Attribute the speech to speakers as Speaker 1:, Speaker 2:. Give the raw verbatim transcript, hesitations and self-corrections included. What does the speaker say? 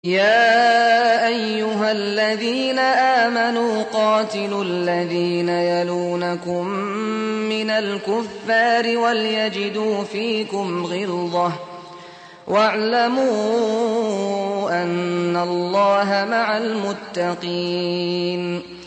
Speaker 1: يَا أَيُّهَا الَّذِينَ آمَنُوا قَاتِلُوا الَّذِينَ يَلُونَكُم مِّنَ الْكُفَّارِ وَلْيَجِدُوا فِيكُمْ غِلْظَةً وَاعْلَمُوا أَنَّ اللَّهَ مَعَ الْمُتَّقِينَ